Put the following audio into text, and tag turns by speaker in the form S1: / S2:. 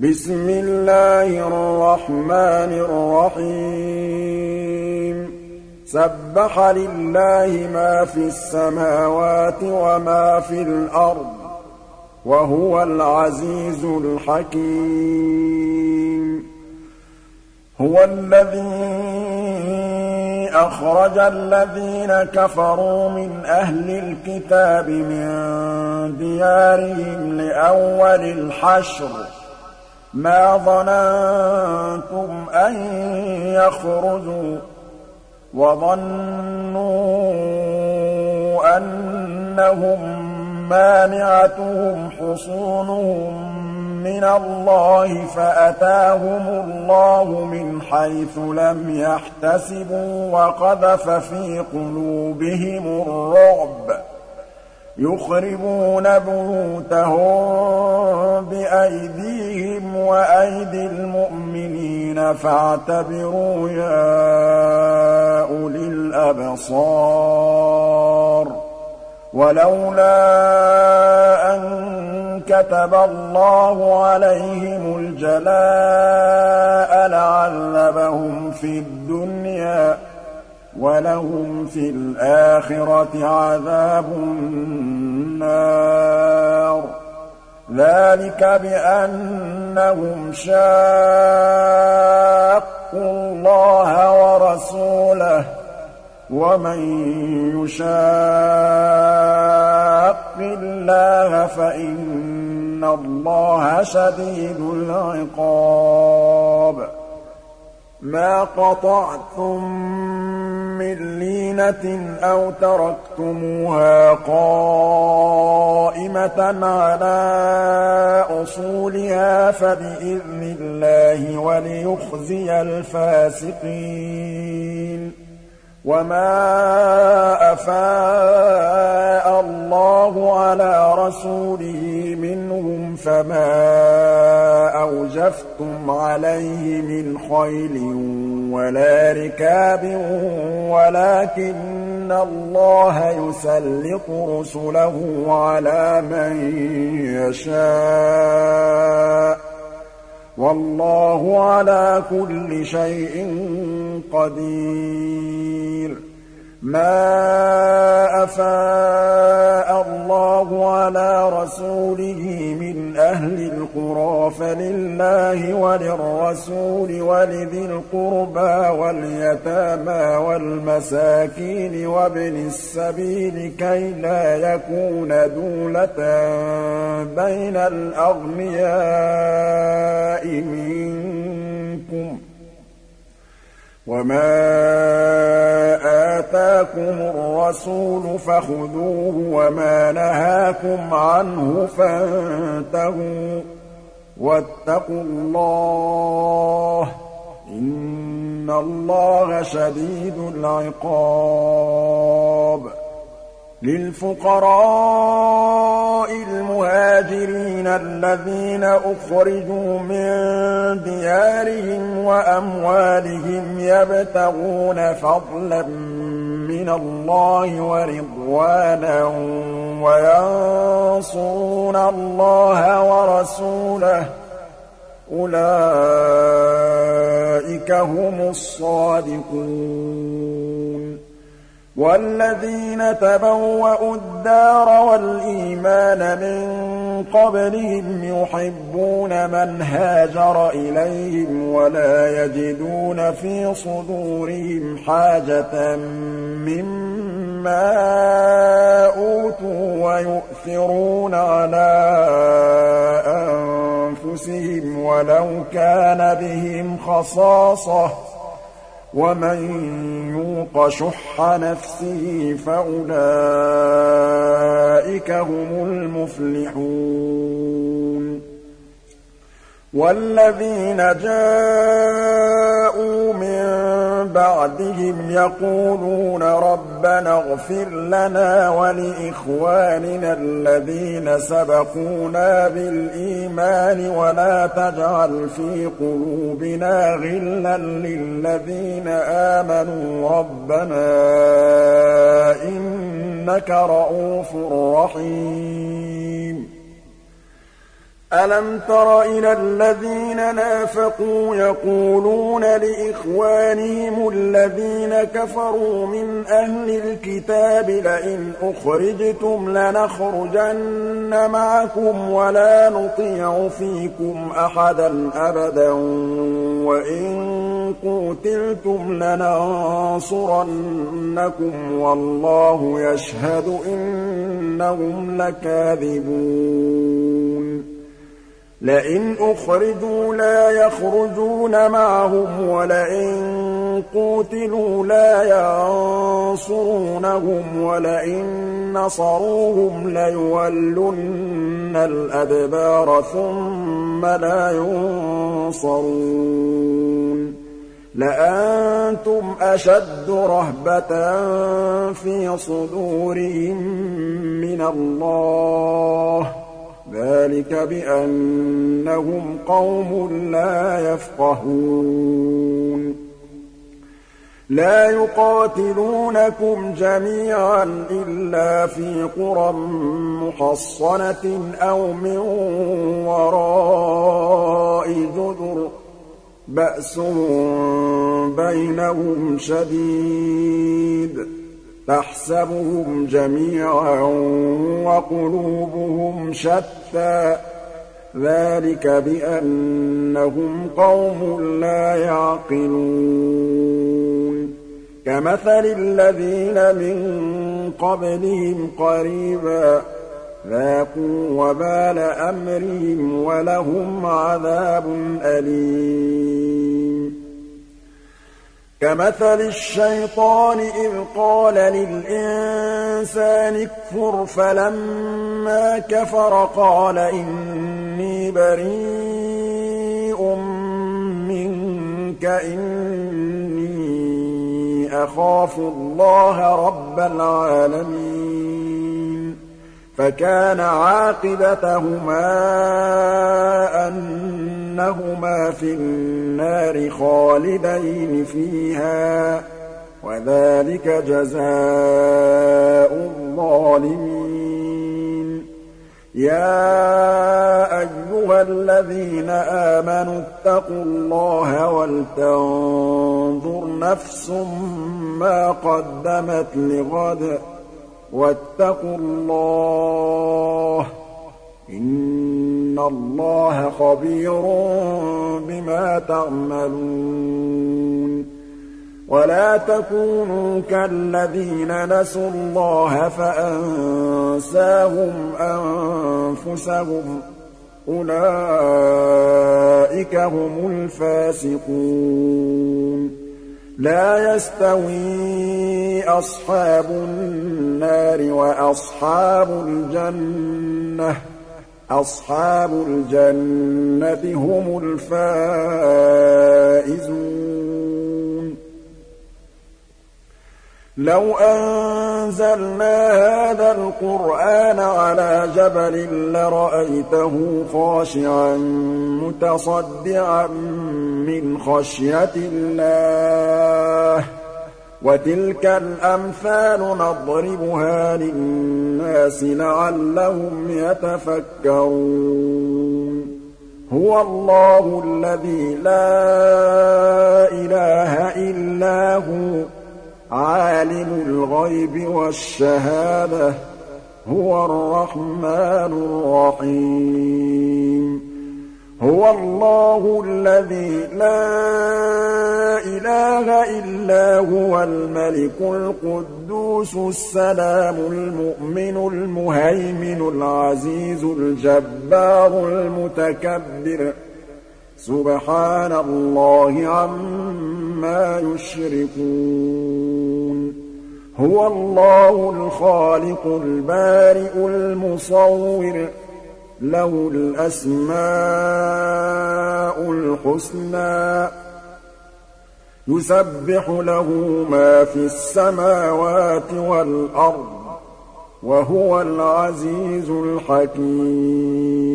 S1: بسم الله الرحمن الرحيم سبح لله ما في السماوات وما في الأرض وهو العزيز الحكيم هو الذي أخرج الذين كفروا من أهل الكتاب من ديارهم لأول الحشر ما ظننتم أن يخرجوا وظنوا أنهم مانعتهم حصونهم من الله فأتاهم الله من حيث لم يحتسبوا وقذف في قلوبهم الرعب يخربون بيوتهم بأيديهم وأيدي المؤمنين فاعتبروا يا أولي الأبصار ولولا أن كتب الله عليهم الجلاء لعذبهم في الدنيا وَلَهُمْ فِي الْآخِرَةِ عَذَابُ النَّارِ ذَلِكَ بِأَنَّهُمْ شَاقُّوا اللَّهَ وَرَسُولَهُ وَمَن يُشَاقِّ اللَّهَ فَإِنَّ اللَّهَ شَدِيدُ الْعِقَابِ ما قطعتم من لينة أو تركتموها قائمة على أصولها فبإذن الله وليخزي الفاسقين وما أفاء الله على رسوله منهم فما أوجفتم عليه من خيل ولا ركاب ولكن الله يسلط رسله على من يشاء والله على كل شيء قدير ما أفاء الله على رسوله من أهل القرى فلله وللرسول ولذي القربى واليتامى والمساكين وابن السبيل كي لا يكون دولة بين الأغنياء منكم وما آتاكم الرسول فخذوه وما نهاكم عنه فانتهوا واتقوا الله إن الله شديد العقاب للفقراء المهاجرين الذين أخرجوا من ديارهم وأموالهم يبتغون فضلا من الله ورضوانا وينصرون الله ورسوله أولئك هم الصادقون والذين تبوأوا الدار والإيمان من قبلهم يحبون من هاجر إليهم ولا يجدون في صدورهم حاجة مما أوتوا ويؤثرون على أنفسهم ولو كان بهم خصاصة ومن يوق شح نفسه فأولئك هم المفلحون والذين جاءوا من بعدهم يقولون ربنا اغفر لنا ولإخواننا الذين سبقونا بالإيمان ولا تجعل في قلوبنا غلا للذين آمنوا ربنا إنك رءوف رحيم أَلَمْ تَرَ إِلَى الَّذِينَ نَافَقُوا يَقُولُونَ لِإِخْوَانِهِمُ الَّذِينَ كَفَرُوا مِنْ أَهْلِ الْكِتَابِ لَئِنْ أُخْرِجْتُمْ لَنَخْرُجَنَّ مَعَكُمْ وَلَا نُطِيعُ فِيكُمْ أَحَدًا أَبَدًا وَإِن قُوتِلْتُمْ لَنَنصُرَنَّكُمْ وَاللَّهُ يَشْهَدُ إِنَّهُمْ لَكَاذِبُونَ لئن أخرجوا لا يخرجون معهم ولئن قوتلوا لا ينصرونهم ولئن نصروهم ليولن الأدبار ثم لا ينصرون لأنتم أشد رهبة في صدورهم من الله ذلك بأنهم قوم لا يفقهون لا يقاتلونكم جميعا إلا في قرى محصنة أو من وراء جدر بأسهم بينهم شديد تحسبهم جميعا وقلوبهم شتى ذلك بأنهم قوم لا يعقلون كمثل الذين من قبلهم قريبا ذاقوا وبال أمرهم ولهم عذاب أليم كمثل الشيطان إذ قال للإنسان اكفر فلما كفر قال إني بريء منك إني أخاف الله رب العالمين فكان عاقبتهما أنهما في النار خالدين فيها وذلك جزاء الظالمين يا أيها الذين آمنوا اتقوا الله ولتنظر نفس ما قدمت لغد واتقوا الله إن الله خبير بما تعملون ولا تكونوا كالذين نسوا الله فأنساهم أنفسهم أولئك هم الفاسقون لا يستوي أصحاب النار وأصحاب الجنة أصحاب الجنة هم الفائزون لو أنزلنا هذا القرآن على جبل لرأيته خاشعا متصدعا من خشية الله وتلك الأمثال نضربها للناس لعلهم يتفكرون هو الله الذي لا إله إلا هو عالم الغيب والشهادة هو الرحمن الرحيم هو الله الذي لا إله إلا هو الملك القدوس السلام المؤمن المهيمن العزيز الجبار المتكبر سبحان الله عما يشركون هو الله الخالق البارئ المصور له الأسماء الحسنى يسبح له ما في السماوات والأرض وهو العزيز الحكيم